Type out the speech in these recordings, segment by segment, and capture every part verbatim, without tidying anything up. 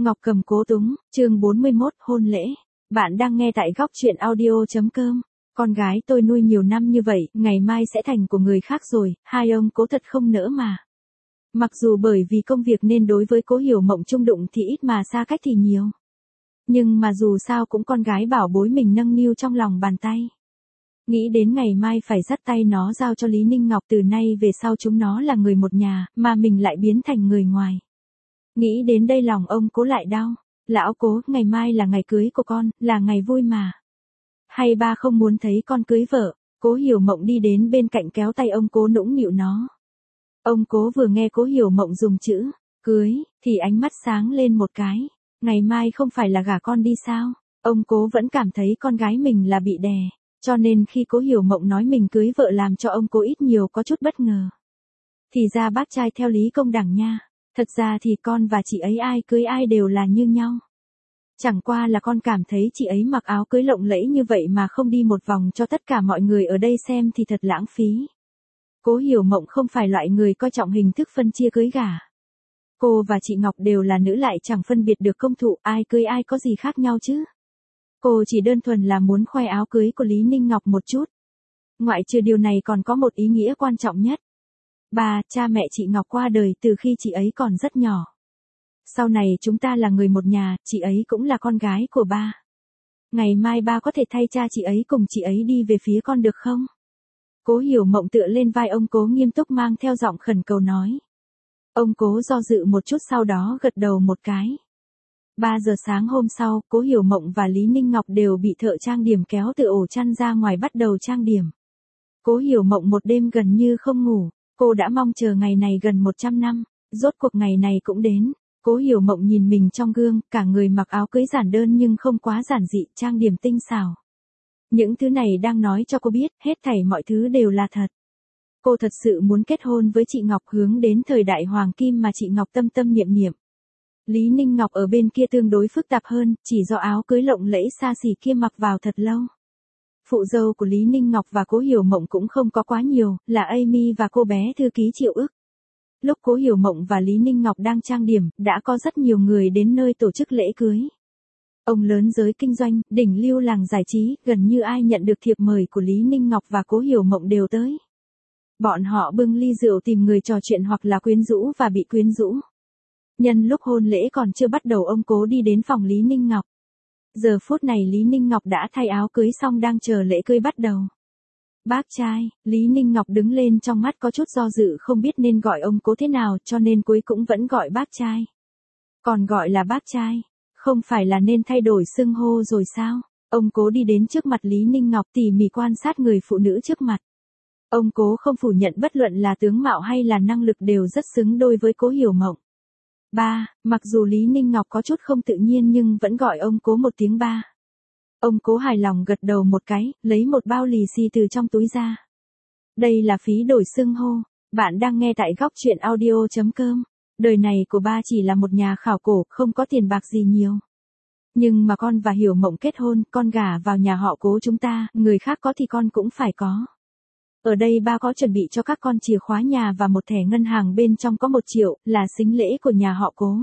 Ngọc Cầm Cố Túng, chương bốn mươi mốt, hôn lễ. Bạn đang nghe tại góc truyện audio.com. Con gái tôi nuôi nhiều năm như vậy, ngày mai sẽ thành của người khác rồi, hai ông Cố thật không nỡ mà. Mặc dù bởi vì công việc nên đối với Cố Hiểu Mộng chung đụng thì ít mà xa cách thì nhiều. Nhưng mà dù sao cũng con gái bảo bối mình nâng niu trong lòng bàn tay. Nghĩ đến ngày mai phải dắt tay nó giao cho Lý Ninh Ngọc, từ nay về sau chúng nó là người một nhà, mà mình lại biến thành người ngoài. Nghĩ đến đây lòng ông Cố lại đau. Lão Cố, ngày mai là ngày cưới của con, là ngày vui mà. Hay ba không muốn thấy con cưới vợ? Cố Hiểu Mộng đi đến bên cạnh kéo tay ông Cố nũng nịu nó. Ông Cố vừa nghe Cố Hiểu Mộng dùng chữ cưới, thì ánh mắt sáng lên một cái. Ngày mai không phải là gả con đi sao? Ông Cố vẫn cảm thấy con gái mình là bị đè. Cho nên khi Cố Hiểu Mộng nói mình cưới vợ làm cho ông Cố ít nhiều có chút bất ngờ. Thì ra bác trai theo lý công đẳng nha. Thật ra thì con và chị ấy ai cưới ai đều là như nhau. Chẳng qua là con cảm thấy chị ấy mặc áo cưới lộng lẫy như vậy mà không đi một vòng cho tất cả mọi người ở đây xem thì thật lãng phí. Cố Hiểu Mộng không phải loại người coi trọng hình thức phân chia cưới gả. Cô và chị Ngọc đều là nữ lại chẳng phân biệt được công thụ, ai cưới ai có gì khác nhau chứ. Cô chỉ đơn thuần là muốn khoe áo cưới của Lý Ninh Ngọc một chút. Ngoại trừ điều này còn có một ý nghĩa quan trọng nhất. Ba, cha mẹ chị Ngọc qua đời từ khi chị ấy còn rất nhỏ. Sau này chúng ta là người một nhà, chị ấy cũng là con gái của ba. Ngày mai ba có thể thay cha chị ấy cùng chị ấy đi về phía con được không? Cố Hiểu Mộng tựa lên vai ông Cố nghiêm túc mang theo giọng khẩn cầu nói. Ông Cố do dự một chút sau đó gật đầu một cái. ba giờ sáng hôm sau, Cố Hiểu Mộng và Lý Ninh Ngọc đều bị thợ trang điểm kéo từ ổ chăn ra ngoài bắt đầu trang điểm. Cố Hiểu Mộng một đêm gần như không ngủ. Cô đã mong chờ ngày này gần một trăm năm, rốt cuộc ngày này cũng đến. Cố Hiểu Mộng nhìn mình trong gương, cả người mặc áo cưới giản đơn nhưng không quá giản dị, trang điểm tinh xảo. Những thứ này đang nói cho cô biết, hết thảy mọi thứ đều là thật. Cô thật sự muốn kết hôn với chị Ngọc, hướng đến thời đại hoàng kim mà chị Ngọc tâm tâm niệm niệm. Lý Ninh Ngọc ở bên kia tương đối phức tạp hơn, chỉ do áo cưới lộng lẫy xa xỉ kia mặc vào thật lâu. Phụ dâu của Lý Ninh Ngọc và Cố Hiểu Mộng cũng không có quá nhiều, là Amy và cô bé thư ký Triệu Ức. Lúc Cố Hiểu Mộng và Lý Ninh Ngọc đang trang điểm, đã có rất nhiều người đến nơi tổ chức lễ cưới. Ông lớn giới kinh doanh, đỉnh lưu làng giải trí, gần như ai nhận được thiệp mời của Lý Ninh Ngọc và Cố Hiểu Mộng đều tới. Bọn họ bưng ly rượu tìm người trò chuyện hoặc là quyến rũ và bị quyến rũ. Nhân lúc hôn lễ còn chưa bắt đầu, ông Cố đi đến phòng Lý Ninh Ngọc. Giờ phút này Lý Ninh Ngọc đã thay áo cưới xong đang chờ lễ cưới bắt đầu. Bác trai, Lý Ninh Ngọc đứng lên trong mắt có chút do dự không biết nên gọi ông Cố thế nào cho nên cuối cũng vẫn gọi bác trai. Còn gọi là bác trai, không phải là nên thay đổi xưng hô rồi sao? Ông Cố đi đến trước mặt Lý Ninh Ngọc tỉ mỉ quan sát người phụ nữ trước mặt. Ông Cố không phủ nhận bất luận là tướng mạo hay là năng lực đều rất xứng đôi với Cố Hiểu Mộng. Ba, mặc dù Lý Ninh Ngọc có chút không tự nhiên nhưng vẫn gọi ông Cố một tiếng ba. Ông Cố hài lòng gật đầu một cái, lấy một bao lì xì từ trong túi ra. Đây là phí đổi xưng hô. Bạn đang nghe tại góc truyện audio.com. Đời này của ba chỉ là một nhà khảo cổ, không có tiền bạc gì nhiều. Nhưng mà con và Hiểu Mộng kết hôn, con gả vào nhà họ Cố chúng ta, người khác có thì con cũng phải có. Ở đây ba có chuẩn bị cho các con chìa khóa nhà và một thẻ ngân hàng bên trong có một triệu, là sính lễ của nhà họ Cố.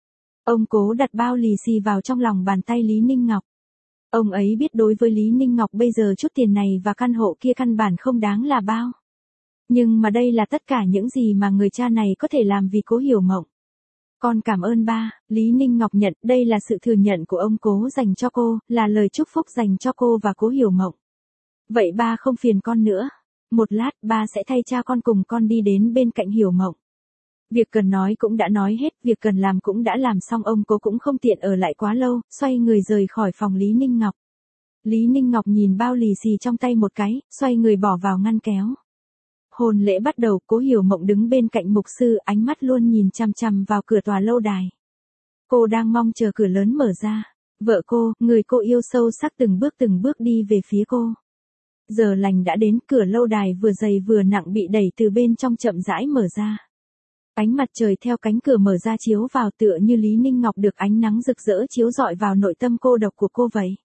Ông Cố đặt bao lì xì vào trong lòng bàn tay Lý Ninh Ngọc. Ông ấy biết đối với Lý Ninh Ngọc bây giờ chút tiền này và căn hộ kia căn bản không đáng là bao. Nhưng mà đây là tất cả những gì mà người cha này có thể làm vì Cố Hiểu Mộng. Con cảm ơn ba, Lý Ninh Ngọc nhận, đây là sự thừa nhận của ông Cố dành cho cô, là lời chúc phúc dành cho cô và Cố Hiểu Mộng. Vậy ba không phiền con nữa. Một lát ba sẽ thay cha con cùng con đi đến bên cạnh Hiểu Mộng. Việc cần nói cũng đã nói hết, việc cần làm cũng đã làm xong, ông Cố cũng không tiện ở lại quá lâu, xoay người rời khỏi phòng Lý Ninh Ngọc. Lý Ninh Ngọc nhìn bao lì xì trong tay một cái, xoay người bỏ vào ngăn kéo. Hôn lễ bắt đầu, Cố Hiểu Mộng đứng bên cạnh mục sư, ánh mắt luôn nhìn chằm chằm vào cửa tòa lâu đài. Cô đang mong chờ cửa lớn mở ra. Vợ cô, người cô yêu sâu sắc từng bước từng bước đi về phía cô. Giờ lành đã đến, cửa lâu đài vừa dày vừa nặng bị đẩy từ bên trong chậm rãi mở ra. Ánh mặt trời theo cánh cửa mở ra chiếu vào tựa như Lý Ninh Ngọc được ánh nắng rực rỡ chiếu rọi vào nội tâm cô độc của cô vậy.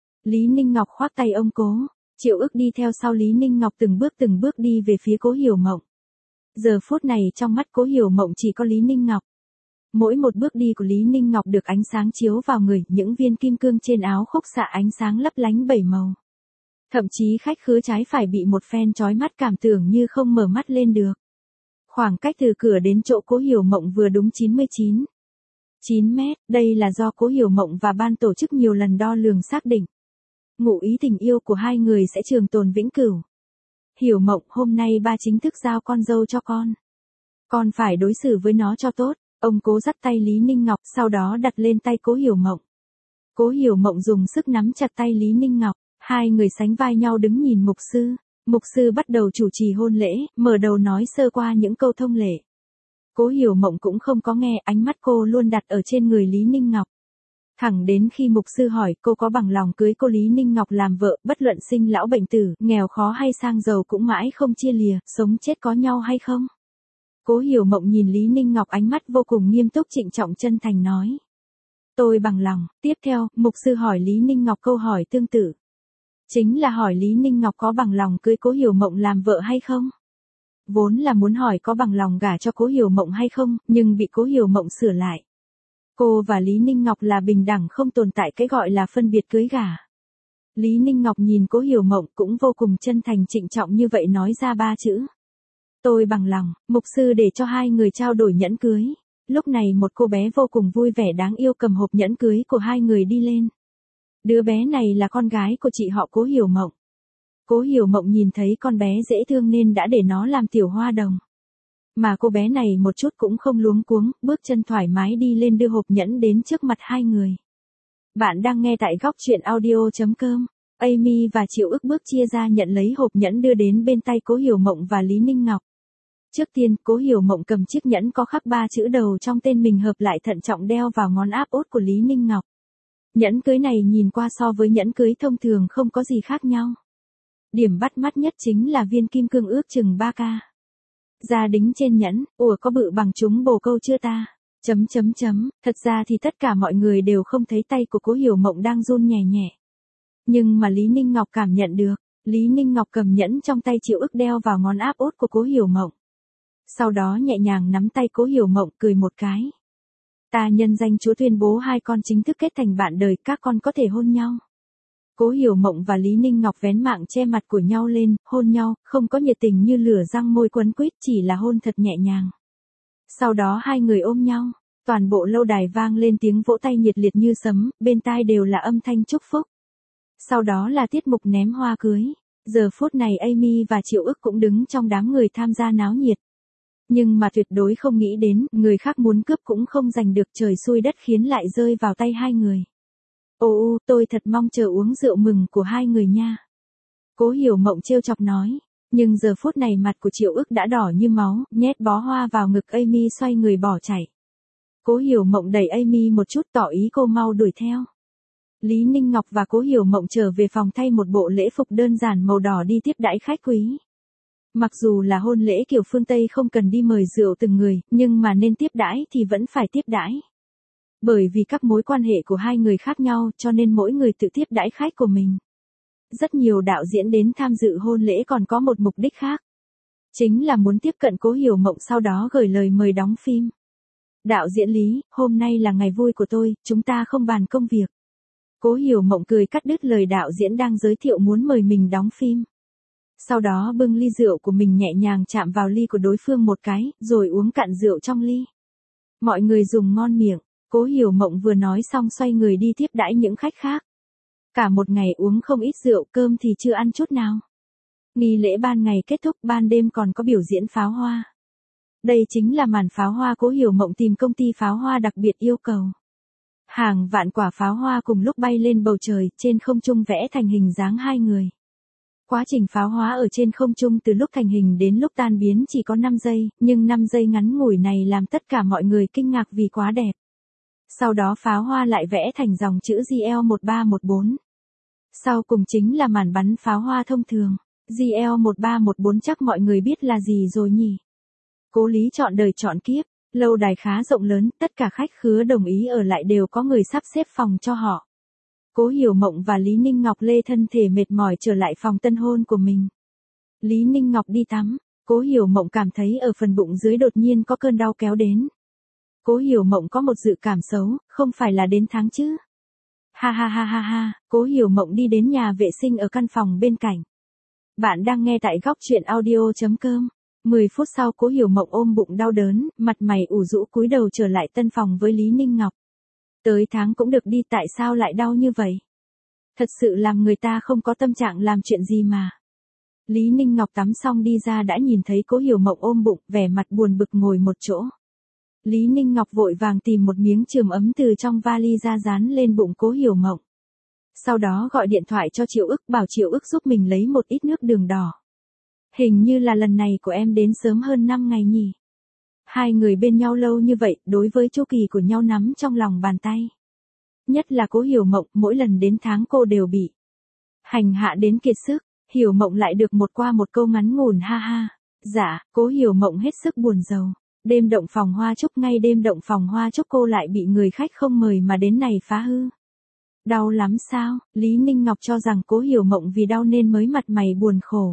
Lý Ninh Ngọc khoác tay ông Cố, Triệu Ức đi theo sau Lý Ninh Ngọc từng bước từng bước đi về phía Cố Hiểu Mộng. Giờ phút này trong mắt Cố Hiểu Mộng chỉ có Lý Ninh Ngọc. Mỗi một bước đi của Lý Ninh Ngọc được ánh sáng chiếu vào người, những viên kim cương trên áo khúc xạ ánh sáng lấp lánh bảy màu. Thậm chí khách khứa trái phải bị một phen chói mắt cảm tưởng như không mở mắt lên được. Khoảng cách từ cửa đến chỗ Cố Hiểu Mộng vừa đúng chín mươi chín. chín mét, đây là do Cố Hiểu Mộng và ban tổ chức nhiều lần đo lường xác định. Ngụ ý tình yêu của hai người sẽ trường tồn vĩnh cửu. Hiểu Mộng, hôm nay ba chính thức giao con dâu cho con. Con phải đối xử với nó cho tốt. Ông Cố dắt tay Lý Ninh Ngọc, sau đó đặt lên tay Cố Hiểu Mộng. Cố Hiểu Mộng dùng sức nắm chặt tay Lý Ninh Ngọc, hai người sánh vai nhau đứng nhìn mục sư. Mục sư bắt đầu chủ trì hôn lễ, mở đầu nói sơ qua những câu thông lệ. Cố Hiểu Mộng cũng không có nghe, ánh mắt cô luôn đặt ở trên người Lý Ninh Ngọc. Thẳng đến khi mục sư hỏi cô có bằng lòng cưới cô Lý Ninh Ngọc làm vợ, bất luận sinh lão bệnh tử, nghèo khó hay sang giàu cũng mãi không chia lìa, sống chết có nhau hay không. Cố Hiểu Mộng nhìn Lý Ninh Ngọc ánh mắt vô cùng nghiêm túc trịnh trọng chân thành nói. Tôi bằng lòng. Tiếp theo, mục sư hỏi Lý Ninh Ngọc câu hỏi tương tự. Chính là hỏi Lý Ninh Ngọc có bằng lòng cưới Cố Hiểu Mộng làm vợ hay không? Vốn là muốn hỏi có bằng lòng gả cho Cố Hiểu Mộng hay không, nhưng bị Cố Hiểu Mộng sửa lại. Cô và Lý Ninh Ngọc là bình đẳng, không tồn tại cái gọi là phân biệt cưới gả. Lý Ninh Ngọc nhìn Cố Hiểu Mộng cũng vô cùng chân thành trịnh trọng như vậy nói ra ba chữ. Tôi bằng lòng. Mục sư để cho hai người trao đổi nhẫn cưới. Lúc này một cô bé vô cùng vui vẻ đáng yêu cầm hộp nhẫn cưới của hai người đi lên. Đứa bé này là con gái của chị họ Cố Hiểu Mộng. Cố Hiểu Mộng nhìn thấy con bé dễ thương nên đã để nó làm tiểu hoa đồng. Mà cô bé này một chút cũng không luống cuống, bước chân thoải mái đi lên đưa hộp nhẫn đến trước mặt hai người. Bạn đang nghe tại góc truyện audio chấm com. Amy và Triệu Ức bước chia ra nhận lấy hộp nhẫn đưa đến bên tay Cố Hiểu Mộng và Lý Ninh Ngọc. Trước tiên, Cố Hiểu Mộng cầm chiếc nhẫn có khắc ba chữ đầu trong tên mình hợp lại thận trọng đeo vào ngón áp út của Lý Ninh Ngọc. Nhẫn cưới này nhìn qua so với nhẫn cưới thông thường không có gì khác nhau. Điểm bắt mắt nhất chính là viên kim cương ước chừng ba ca. Ra đính trên nhẫn, ủa có bự bằng chúng bồ câu chưa ta? Chấm chấm chấm, thật ra thì tất cả mọi người đều không thấy tay của Cố Hiểu Mộng đang run nhẹ nhẹ. Nhưng mà Lý Ninh Ngọc cảm nhận được, Lý Ninh Ngọc cầm nhẫn trong tay Triệu Ức đeo vào ngón áp út của Cố Hiểu Mộng. Sau đó nhẹ nhàng nắm tay Cố Hiểu Mộng cười một cái. Ta nhân danh Chúa tuyên bố hai con chính thức kết thành bạn đời, các con có thể hôn nhau. Cố Hiểu Mộng và Lý Ninh Ngọc vén mạng che mặt của nhau lên, hôn nhau, không có nhiệt tình như lửa răng môi quấn quýt, chỉ là hôn thật nhẹ nhàng. Sau đó hai người ôm nhau, toàn bộ lâu đài vang lên tiếng vỗ tay nhiệt liệt như sấm, bên tai đều là âm thanh chúc phúc. Sau đó là tiết mục ném hoa cưới. Giờ phút này Amy và Triệu Ức cũng đứng trong đám người tham gia náo nhiệt. Nhưng mà tuyệt đối không nghĩ đến, người khác muốn cướp cũng không giành được, trời xui đất khiến lại rơi vào tay hai người. Ồ, tôi thật mong chờ uống rượu mừng của hai người nha. Cố Hiểu Mộng trêu chọc nói. Nhưng giờ phút này mặt của Triệu Ức đã đỏ như máu, nhét bó hoa vào ngực Amy xoay người bỏ chạy. Cố Hiểu Mộng đẩy Amy một chút tỏ ý cô mau đuổi theo. Lý Ninh Ngọc và Cố Hiểu Mộng trở về phòng thay một bộ lễ phục đơn giản màu đỏ đi tiếp đãi khách quý. Mặc dù là hôn lễ kiểu phương Tây không cần đi mời rượu từng người, nhưng mà nên tiếp đãi thì vẫn phải tiếp đãi. Bởi vì các mối quan hệ của hai người khác nhau cho nên mỗi người tự tiếp đãi khách của mình. Rất nhiều đạo diễn đến tham dự hôn lễ còn có một mục đích khác. Chính là muốn tiếp cận Cố Hiểu Mộng sau đó gửi lời mời đóng phim. Đạo diễn Lý, hôm nay là ngày vui của tôi, chúng ta không bàn công việc. Cố Hiểu Mộng cười cắt đứt lời đạo diễn đang giới thiệu muốn mời mình đóng phim. Sau đó bưng ly rượu của mình nhẹ nhàng chạm vào ly của đối phương một cái, rồi uống cạn rượu trong ly. Mọi người dùng ngon miệng, Cố Hiểu Mộng vừa nói xong xoay người đi tiếp đãi những khách khác. Cả một ngày uống không ít rượu, cơm thì chưa ăn chút nào. Nghi lễ ban ngày kết thúc, ban đêm còn có biểu diễn pháo hoa. Đây chính là màn pháo hoa Cố Hiểu Mộng tìm công ty pháo hoa đặc biệt yêu cầu. Hàng vạn quả pháo hoa cùng lúc bay lên bầu trời, trên không trung vẽ thành hình dáng hai người. Quá trình pháo hoa ở trên không trung từ lúc thành hình đến lúc tan biến chỉ có năm giây, nhưng năm giây ngắn ngủi này làm tất cả mọi người kinh ngạc vì quá đẹp. Sau đó pháo hoa lại vẽ thành dòng chữ G L một ba một bốn. Sau cùng chính là màn bắn pháo hoa thông thường. G L một ba một bốn chắc mọi người biết là gì rồi nhỉ? Cố Lý chọn đời chọn kiếp. Lâu đài khá rộng lớn, tất cả khách khứa đồng ý ở lại đều có người sắp xếp phòng cho họ. Cố Hiểu Mộng và Lý Ninh Ngọc lê thân thể mệt mỏi trở lại phòng tân hôn của mình. Lý Ninh Ngọc đi tắm, Cố Hiểu Mộng cảm thấy ở phần bụng dưới đột nhiên có cơn đau kéo đến. Cố Hiểu Mộng có một dự cảm xấu, không phải là đến tháng chứ. Ha ha ha ha ha, Cố Hiểu Mộng đi đến nhà vệ sinh ở căn phòng bên cạnh. Bạn đang nghe tại góc truyện audio.com. mười phút sau Cố Hiểu Mộng ôm bụng đau đớn, mặt mày ủ rũ cúi đầu trở lại tân phòng với Lý Ninh Ngọc. Tới tháng cũng được đi, tại sao lại đau như vậy? Thật sự làm người ta không có tâm trạng làm chuyện gì mà. Lý Ninh Ngọc tắm xong đi ra đã nhìn thấy Cố Hiểu Mộng ôm bụng, vẻ mặt buồn bực ngồi một chỗ. Lý Ninh Ngọc vội vàng tìm một miếng chườm ấm từ trong vali ra dán lên bụng Cố Hiểu Mộng. Sau đó gọi điện thoại cho Triệu Ức, bảo Triệu Ức giúp mình lấy một ít nước đường đỏ. Hình như là lần này của em đến sớm hơn năm ngày nhỉ. Hai người bên nhau lâu như vậy, đối với chu kỳ của nhau nắm trong lòng bàn tay. Nhất là Cố Hiểu Mộng, mỗi lần đến tháng cô đều bị hành hạ đến kiệt sức. Hiểu Mộng lại được một qua một câu ngắn ngủn ha ha. Dạ, Cố Hiểu Mộng hết sức buồn rầu. Đêm động phòng hoa chúc, ngay đêm động phòng hoa chúc cô lại bị người khách không mời mà đến này phá hư. Đau lắm sao? Lý Ninh Ngọc cho rằng Cố Hiểu Mộng vì đau nên mới mặt mày buồn khổ.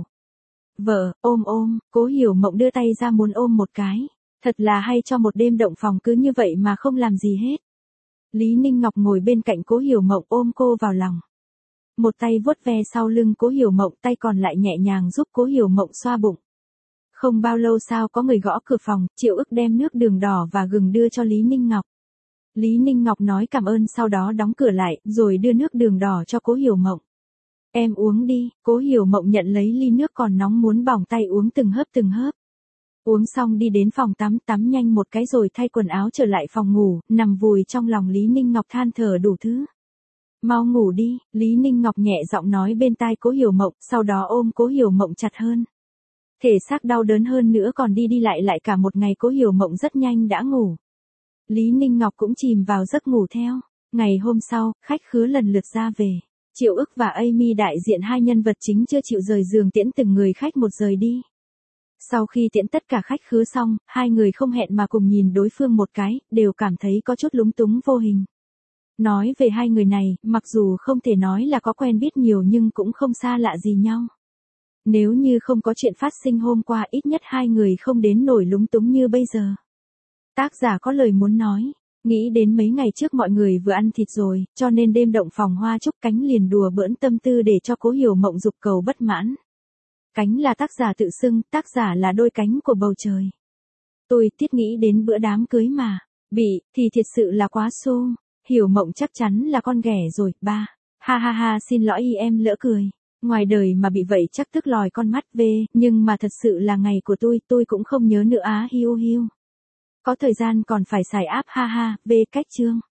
Vợ, ôm ôm, Cố Hiểu Mộng đưa tay ra muốn ôm một cái. Thật là hay cho một đêm động phòng cứ như vậy mà không làm gì hết. Lý Ninh Ngọc ngồi bên cạnh Cố Hiểu Mộng ôm cô vào lòng. Một tay vuốt ve sau lưng Cố Hiểu Mộng, tay còn lại nhẹ nhàng giúp Cố Hiểu Mộng xoa bụng. Không bao lâu sau có người gõ cửa phòng, Triệu Ức đem nước đường đỏ và gừng đưa cho Lý Ninh Ngọc. Lý Ninh Ngọc nói cảm ơn sau đó đóng cửa lại, rồi đưa nước đường đỏ cho Cố Hiểu Mộng. Em uống đi, Cố Hiểu Mộng nhận lấy ly nước còn nóng muốn bỏng tay uống từng hớp từng hớp. Uống xong đi đến phòng tắm, tắm nhanh một cái rồi thay quần áo trở lại phòng ngủ, nằm vùi trong lòng Lý Ninh Ngọc than thở đủ thứ. Mau ngủ đi, Lý Ninh Ngọc nhẹ giọng nói bên tai Cố Hiểu Mộng, sau đó ôm Cố Hiểu Mộng chặt hơn. Thể xác đau đớn hơn nữa còn đi đi lại lại cả một ngày, Cố Hiểu Mộng rất nhanh đã ngủ. Lý Ninh Ngọc cũng chìm vào giấc ngủ theo. Ngày hôm sau, khách khứa lần lượt ra về. Triệu Ức và Amy đại diện hai nhân vật chính chưa chịu rời giường tiễn từng người khách một rời đi. Sau khi tiễn tất cả khách khứa xong, hai người không hẹn mà cùng nhìn đối phương một cái, đều cảm thấy có chút lúng túng vô hình. Nói về hai người này, mặc dù không thể nói là có quen biết nhiều nhưng cũng không xa lạ gì nhau. Nếu như không có chuyện phát sinh hôm qua, ít nhất hai người không đến nổi lúng túng như bây giờ. Tác giả có lời muốn nói, nghĩ đến mấy ngày trước mọi người vừa ăn thịt rồi, cho nên đêm động phòng hoa chúc Cánh liền đùa bỡn tâm tư để cho Cố Hiểu Mộng dục cầu bất mãn. Cánh là tác giả tự xưng, tác giả là đôi cánh của bầu trời. Tôi tiết nghĩ đến bữa đám cưới mà, bị, thì thiệt sự là quá xô. Hiểu Mộng chắc chắn là con ghẻ rồi, ba. Ha ha ha, xin lỗi y em lỡ cười. Ngoài đời mà bị vậy chắc tức lòi con mắt về, nhưng mà thật sự là ngày của tôi, tôi cũng không nhớ nữa á, hiu hiu. Có thời gian còn phải xài áp ha ha, về cách chương.